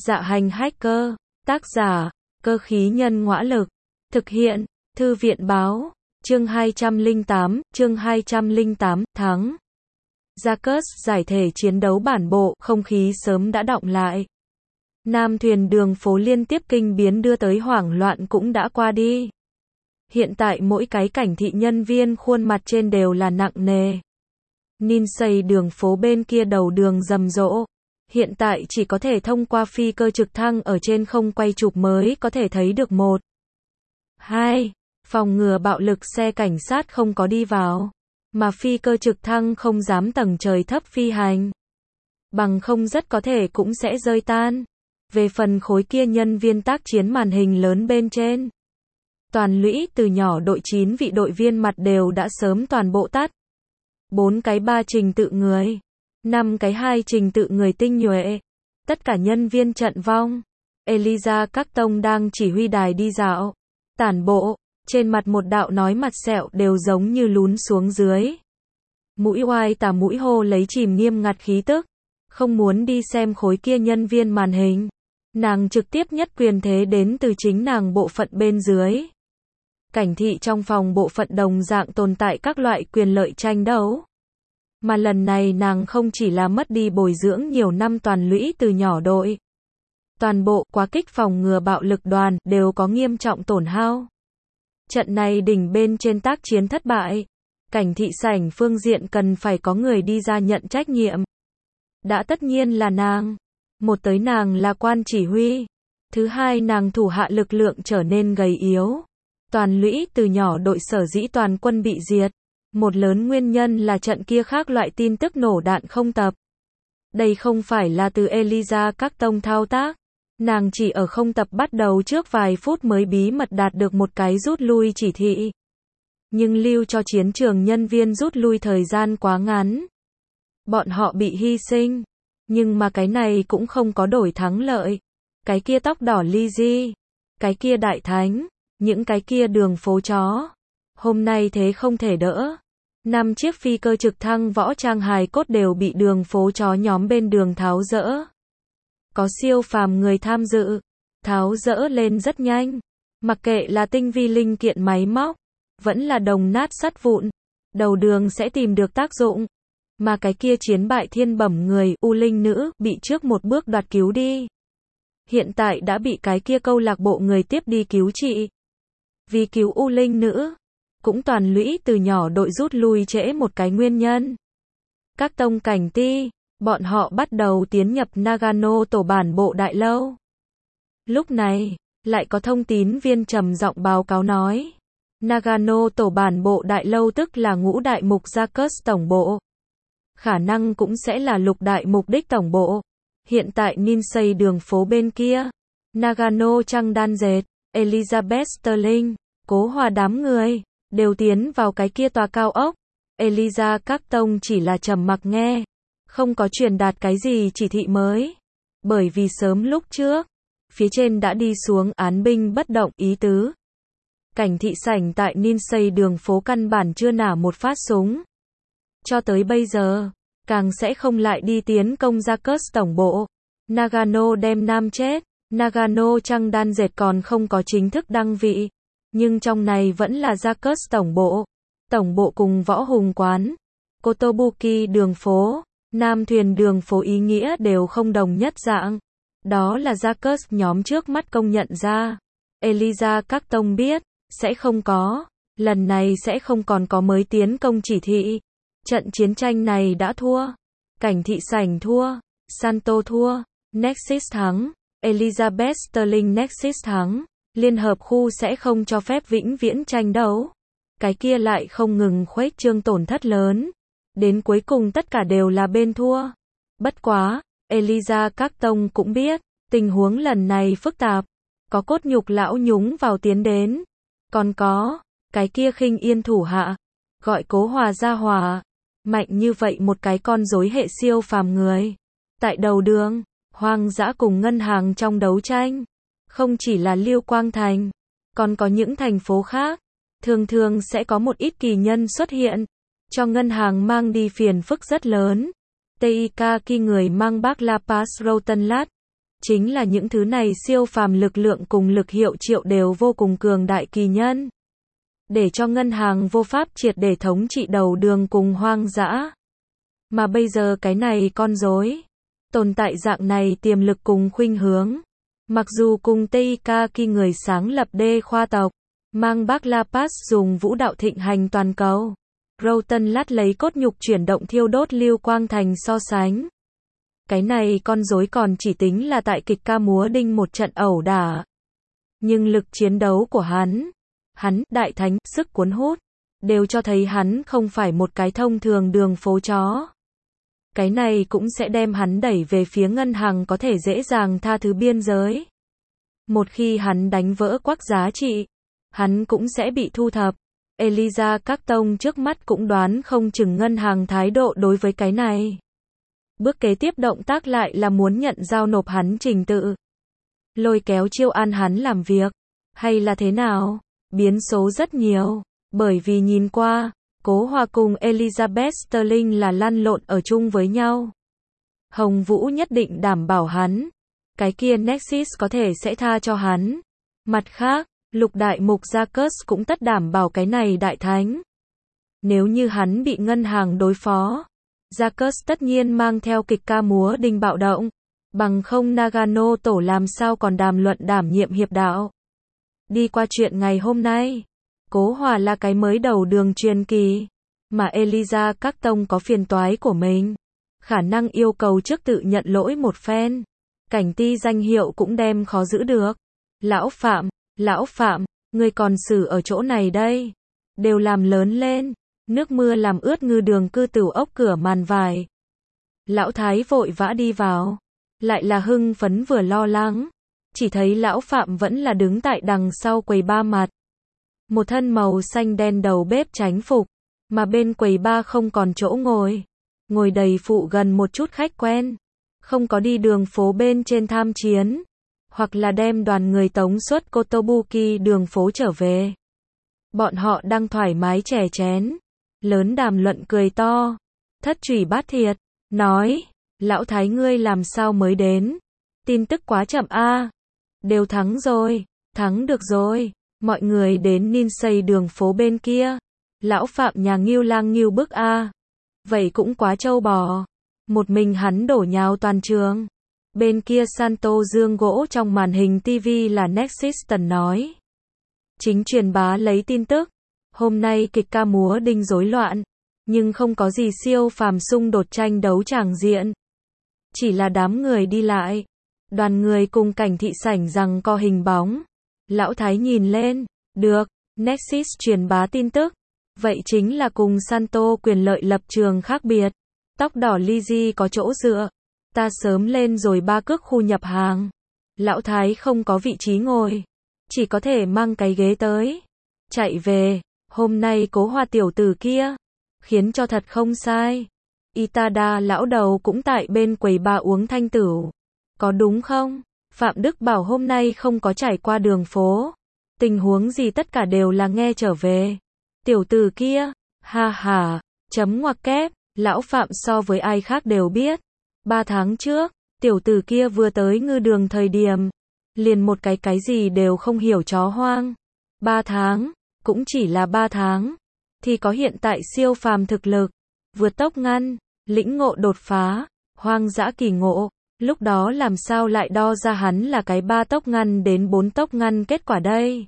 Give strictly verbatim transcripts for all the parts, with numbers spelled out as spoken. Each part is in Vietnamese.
Dạ hành hacker, tác giả, cơ khí nhân ngõa lực, thực hiện, thư viện báo, chương hai trăm lẻ tám, chương hai trăm lẻ tám, thắng. Jacques giải thể chiến đấu bản bộ, không khí sớm đã đọng lại. Nam thuyền đường phố liên tiếp kinh biến đưa tới hoảng loạn cũng đã qua đi. Hiện tại mỗi cái cảnh thị nhân viên khuôn mặt trên đều là nặng nề. Ninsey đường phố bên kia đầu đường rầm rộ. Hiện tại chỉ có thể thông qua phi cơ trực thăng ở trên không quay chụp mới có thể thấy được một. Hai. Phòng ngừa bạo lực xe cảnh sát không có đi vào. Mà phi cơ trực thăng không dám tầng trời thấp phi hành. Bằng không rất có thể cũng sẽ rơi tan. Về phần khối kia nhân viên tác chiến màn hình lớn bên trên. Toàn lũy từ nhỏ đội chín vị đội viên mặt đều đã sớm toàn bộ tắt. Bốn cái ba trình tự người. Năm cái hai trình tự người tinh nhuệ. Tất cả nhân viên trận vong. Eliza các tông đang chỉ huy đài đi dạo. Tản bộ. Trên mặt một đạo nói mặt sẹo đều giống như lún xuống dưới. Mũi oai tà mũi hô lấy chìm nghiêm ngặt khí tức. Không muốn đi xem khối kia nhân viên màn hình. Nàng trực tiếp nhất quyền thế đến từ chính nàng bộ phận bên dưới. Cảnh thị trong phòng bộ phận đồng dạng tồn tại các loại quyền lợi tranh đấu. Mà lần này nàng không chỉ là mất đi bồi dưỡng nhiều năm toàn lũy từ nhỏ đội. Toàn bộ quá kích phòng ngừa bạo lực đoàn đều có nghiêm trọng tổn hao. Trận này đỉnh bên trên tác chiến thất bại. Cảnh thị sảnh phương diện cần phải có người đi ra nhận trách nhiệm. Đã tất nhiên là nàng. Một tới nàng là quan chỉ huy. Thứ hai nàng thủ hạ lực lượng trở nên gầy yếu. Toàn lũy từ nhỏ đội sở dĩ toàn quân bị diệt. Một lớn nguyên nhân là trận kia khác loại tin tức nổ đạn không tập. Đây không phải là từ Eliza các tông thao tác. Nàng chỉ ở không tập bắt đầu trước vài phút mới bí mật đạt được một cái rút lui chỉ thị. Nhưng lưu cho chiến trường nhân viên rút lui thời gian quá ngắn. Bọn họ bị hy sinh. Nhưng mà cái này cũng không có đổi thắng lợi. Cái kia tóc đỏ Lizzie. Cái kia đại thánh. Những cái kia đường phố chó. Hôm nay thế không thể đỡ. Năm chiếc phi cơ trực thăng võ trang hài cốt đều bị đường phố chó nhóm bên đường tháo dỡ. Có siêu phàm người tham dự. Tháo dỡ lên rất nhanh. Mặc kệ là tinh vi linh kiện máy móc. Vẫn là đồng nát sắt vụn. Đầu đường sẽ tìm được tác dụng. Mà cái kia chiến bại thiên bẩm người U Linh nữ bị trước một bước đoạt cứu đi. Hiện tại đã bị cái kia câu lạc bộ người tiếp đi cứu trị. Vì cứu U Linh nữ. Cũng toàn lũy từ nhỏ đội rút lui trễ một cái nguyên nhân. Các tông cảnh ti, bọn họ bắt đầu tiến nhập Nagano tổ bản bộ đại lâu. Lúc này, lại có thông tín viên trầm giọng báo cáo nói. Nagano tổ bản bộ đại lâu tức là ngũ đại mục Jacques tổng bộ. Khả năng cũng sẽ là lục đại mục đích tổng bộ. Hiện tại Ninsey đường phố bên kia. Nagano trăng đan dệt, Elizabeth Sterling, Cố Hòa đám người. Đều tiến vào cái kia tòa cao ốc. Eliza các tông chỉ là trầm mặc nghe. Không có truyền đạt cái gì chỉ thị mới. Bởi vì sớm lúc trước. Phía trên đã đi xuống án binh bất động ý tứ. Cảnh thị sảnh tại Ninsey đường phố căn bản chưa nả một phát súng. Cho tới bây giờ. Càng sẽ không lại đi tiến công Jacques tổng bộ. Nagano đem nam chết. Nagano trăng đan dệt còn không có chính thức đăng vị. Nhưng trong này vẫn là Jacques tổng bộ. Tổng bộ cùng võ hùng quán. Kotobuki đường phố. Nam thuyền đường phố ý nghĩa đều không đồng nhất dạng. Đó là Jacques nhóm trước mắt công nhận ra. Eliza các tông biết. Sẽ không có. Lần này sẽ không còn có mới tiến công chỉ thị. Trận chiến tranh này đã thua. Cảnh thị sảnh thua. Santo thua. Nexus thắng. Elizabeth Sterling Nexus thắng. Liên hợp khu sẽ không cho phép vĩnh viễn tranh đấu. Cái kia lại không ngừng khuếch trương tổn thất lớn. Đến cuối cùng tất cả đều là bên thua. Bất quá, Eliza các tông cũng biết, tình huống lần này phức tạp. Có cốt nhục lão nhúng vào tiến đến. Còn có, cái kia khinh yên thủ hạ. Gọi Cố Hòa ra hòa. Mạnh như vậy một cái con rối hệ siêu phàm người. Tại đầu đường, hoang dã cùng ngân hàng trong đấu tranh. Không chỉ là Liêu Quang Thành, còn có những thành phố khác, thường thường sẽ có một ít kỳ nhân xuất hiện, cho ngân hàng mang đi phiền phức rất lớn. Teika khi người mang bác La Paz Rotenlat, Chính là những thứ này siêu phàm lực lượng cùng lực hiệu triệu đều vô cùng cường đại kỳ nhân. Để cho ngân hàng vô pháp triệt để thống trị đầu đường cùng hoang dã. Mà bây giờ cái này con rối, tồn tại dạng này tiềm lực cùng khuynh hướng. Mặc dù cùng Teikaki người sáng lập đê khoa tộc, mang bác La Paz dùng vũ đạo thịnh hành toàn cầu. Roten lát lấy cốt nhục chuyển động thiêu đốt lưu quang thành so sánh. Cái này con rối còn chỉ tính là tại kịch ca múa đinh một trận ẩu đả. Nhưng lực chiến đấu của hắn, hắn, đại thánh, sức cuốn hút, đều cho thấy hắn không phải một cái thông thường đường phố chó. Cái này cũng sẽ đem hắn đẩy về phía ngân hàng có thể dễ dàng tha thứ biên giới. Một khi hắn đánh vỡ quắc giá trị, hắn cũng sẽ bị thu thập. Eliza các tông trước mắt cũng đoán không chừng ngân hàng thái độ đối với cái này. Bước kế tiếp động tác lại là muốn nhận giao nộp hắn trình tự. Lôi kéo chiêu an hắn làm việc. Hay là thế nào? Biến số rất nhiều. Bởi vì nhìn qua, Cố Hòa cùng Elizabeth Sterling là lăn lộn ở chung với nhau. Hồng Vũ nhất định đảm bảo hắn. Cái kia Nexus có thể sẽ tha cho hắn. Mặt khác, Lục Đại Mục Jacques cũng tất đảm bảo cái này đại thánh. Nếu như hắn bị ngân hàng đối phó, Jacques tất nhiên mang theo kịch ca múa đinh bạo động. Bằng không Nagano tổ làm sao còn đàm luận đảm nhiệm hiệp đạo. Đi qua chuyện ngày hôm nay, Cố Hòa là cái mới đầu đường truyền kỳ, mà Eliza các tông có phiền toái của mình. Khả năng yêu cầu trước tự nhận lỗi một phen. Cảnh ti danh hiệu cũng đem khó giữ được. Lão Phạm, Lão Phạm, ngươi còn xử ở chỗ này đây. Đều làm lớn lên. Nước mưa làm ướt ngư đường cư tửu ốc cửa màn vải. Lão Thái vội vã đi vào. Lại là hưng phấn vừa lo lắng. Chỉ thấy Lão Phạm vẫn là đứng tại đằng sau quầy ba mặt. Một thân màu xanh đen đầu bếp chánh phục. Mà bên quầy ba không còn chỗ ngồi. Ngồi đầy phụ gần một chút khách quen. Không có đi đường phố bên trên tham chiến. Hoặc là đem đoàn người tống xuất Kotobuki đường phố trở về. Bọn họ đang thoải mái chè chén. Lớn đàm luận cười to. Thất Trùy Bát Thiệt. Nói. Lão Thái ngươi làm sao mới đến. Tin tức quá chậm a. À. Đều thắng rồi. Thắng được rồi. Mọi người đến Ninsei đường phố bên kia. Lão Phạm nhà Ngưu Lang Ngưu bức a. À. Vậy cũng quá trâu bò. Một mình hắn đổ nhào toàn trường. Bên kia Santo dương gỗ trong màn hình ti vi là Nexiston nói. Chính truyền bá lấy tin tức. Hôm nay kịch ca múa đinh rối loạn. Nhưng không có gì siêu phàm xung đột tranh đấu tràng diện. Chỉ là đám người đi lại. Đoàn người cùng cảnh thị sảnh rằng co hình bóng. Lão Thái nhìn lên. Được. Nexus truyền bá tin tức. Vậy chính là cùng Santo quyền lợi lập trường khác biệt. Tóc đỏ Lizzy có chỗ dựa. Ta sớm lên rồi ba cước khu nhập hàng. Lão Thái không có vị trí ngồi. Chỉ có thể mang cái ghế tới. Chạy về. Hôm nay Cố Hoa tiểu tử kia. Khiến cho thật không sai. Itada lão đầu cũng tại bên quầy ba uống thanh tửu. Có đúng không? Phạm Đức bảo hôm nay không có trải qua đường phố. Tình huống gì tất cả đều là nghe trở về. Tiểu tử kia. Ha ha. Chấm ngoặc kép. Lão Phạm so với ai khác đều biết. Ba tháng trước, tiểu tử kia vừa tới ngư đường thời điểm. Liền một cái cái gì đều không hiểu chó hoang. Ba tháng, cũng chỉ là ba tháng. Thì có hiện tại siêu phàm thực lực. Vượt tốc ngăn, lĩnh ngộ đột phá, hoang dã kỳ ngộ. Lúc đó làm sao lại đo ra hắn là cái ba tốc ngăn đến bốn tốc ngăn kết quả đây.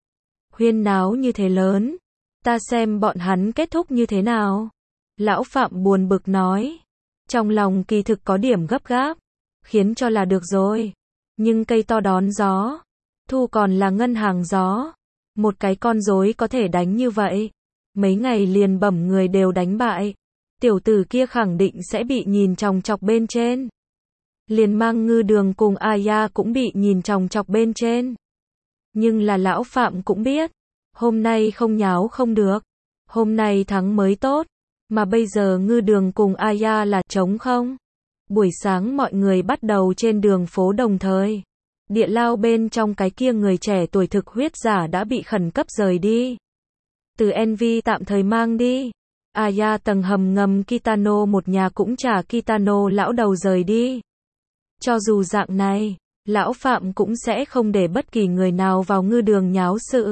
Huyên náo như thế lớn. Ta xem bọn hắn kết thúc như thế nào. Lão Phạm buồn bực nói. Trong lòng kỳ thực có điểm gấp gáp. Khiến cho là được rồi. Nhưng cây to đón gió. Thu còn là ngân hàng gió. Một cái con rối có thể đánh như vậy. Mấy ngày liền bẩm người đều đánh bại. Tiểu tử kia khẳng định sẽ bị nhìn chòng chọc bên trên. Liền mang ngư đường cùng Aya cũng bị nhìn chòng chọc bên trên. Nhưng là lão Phạm cũng biết. Hôm nay không nháo không được. Hôm nay thắng mới tốt. Mà bây giờ ngư đường cùng Aya là trống không. Buổi sáng mọi người bắt đầu trên đường phố đồng thời. Địa lao bên trong cái kia người trẻ tuổi thực huyết giả đã bị khẩn cấp rời đi. Từ Envy tạm thời mang đi. Aya tầng hầm ngầm Kitano một nhà cũng trả Kitano lão đầu rời đi. Cho dù dạng này, lão Phạm cũng sẽ không để bất kỳ người nào vào ngư đường nháo sự.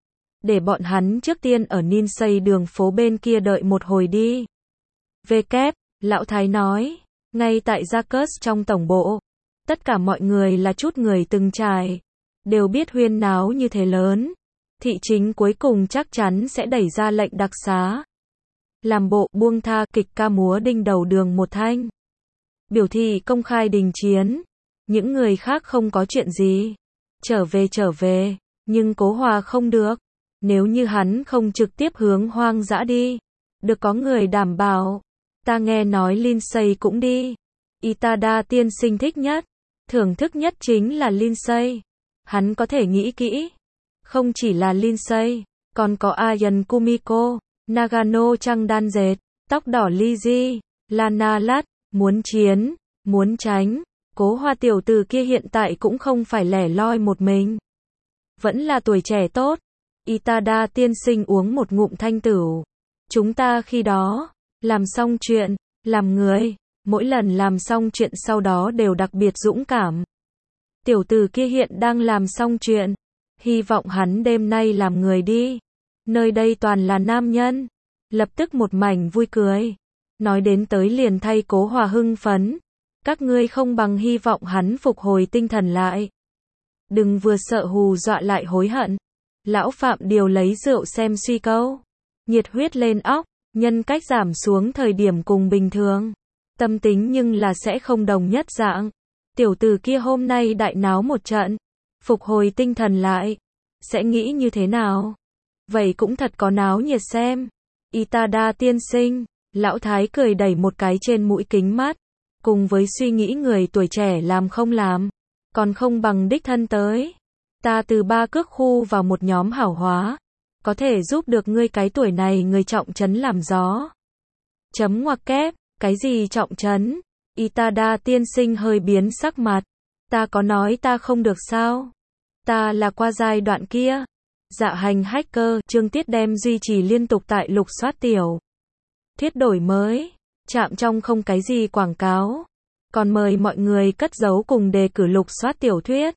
Để bọn hắn trước tiên ở Ninsay đường phố bên kia đợi một hồi đi. Về kép, lão Thái nói, ngay tại Jacques trong tổng bộ, tất cả mọi người là chút người từng trải, đều biết huyên náo như thế lớn, thị chính cuối cùng chắc chắn sẽ đẩy ra lệnh đặc xá. Làm bộ buông tha kịch ca múa đinh đầu đường một thanh. Biểu thị công khai đình chiến. Những người khác không có chuyện gì. Trở về trở về, nhưng Cố Hòa không được. Nếu như hắn không trực tiếp hướng hoang dã đi, được có người đảm bảo. Ta nghe nói Lindsay cũng đi. Itada tiên sinh thích nhất, thưởng thức nhất chính là Lindsay. Hắn có thể nghĩ kỹ. Không chỉ là Lindsay, còn có Ayan Kumiko, Nagano trăng đan dệt, tóc đỏ Lizzy, Lana Lát, muốn chiến, muốn tránh. Cố Hoa tiểu tử kia hiện tại cũng không phải lẻ loi một mình. Vẫn là tuổi trẻ tốt. Itada tiên sinh uống một ngụm thanh tửu. Chúng ta khi đó, làm xong chuyện, làm người, mỗi lần làm xong chuyện sau đó đều đặc biệt dũng cảm. Tiểu tử kia hiện đang làm xong chuyện. Hy vọng hắn đêm nay làm người đi. Nơi đây toàn là nam nhân. Lập tức một mảnh vui cười. Nói đến tới liền thay Cố Hòa hưng phấn. Các ngươi không bằng hy vọng hắn phục hồi tinh thần lại. Đừng vừa sợ hù dọa lại hối hận. Lão Phạm điều lấy rượu xem suy câu. Nhiệt huyết lên óc, nhân cách giảm xuống thời điểm cùng bình thường. Tâm tính nhưng là sẽ không đồng nhất dạng. Tiểu tử kia hôm nay đại náo một trận. Phục hồi tinh thần lại. Sẽ nghĩ như thế nào? Vậy cũng thật có náo nhiệt xem. Itada tiên sinh, lão Thái cười đẩy một cái trên mũi kính mắt. Cùng với suy nghĩ người tuổi trẻ làm không làm, còn không bằng đích thân tới. Ta từ ba cước khu vào một nhóm hảo hóa, có thể giúp được ngươi cái tuổi này người trọng trấn làm gió. Chấm ngoặc kép, cái gì trọng trấn? Itada tiên sinh hơi biến sắc mặt. Ta có nói ta không được sao? Ta là qua giai đoạn kia. Dạ hành hacker, chương tiết đem duy trì liên tục tại lục soát tiểu thuyết đổi mới. Chạm trong không cái gì quảng cáo. Còn mời mọi người cất giấu cùng đề cử lục soát tiểu thuyết.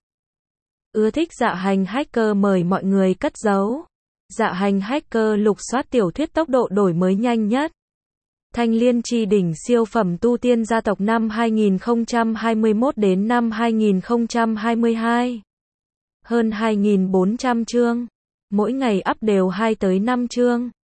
Ưa thích dạ hành hacker mời mọi người cất giấu. Dạ hành hacker lục soát tiểu thuyết tốc độ đổi mới nhanh nhất. Thanh Liên Chi đỉnh siêu phẩm tu tiên gia tộc năm hai nghìn không trăm hai mươi mốt đến năm hai nghìn không trăm hai mươi hai. Hơn hai nghìn bốn trăm chương. Mỗi ngày up đều hai tới năm chương.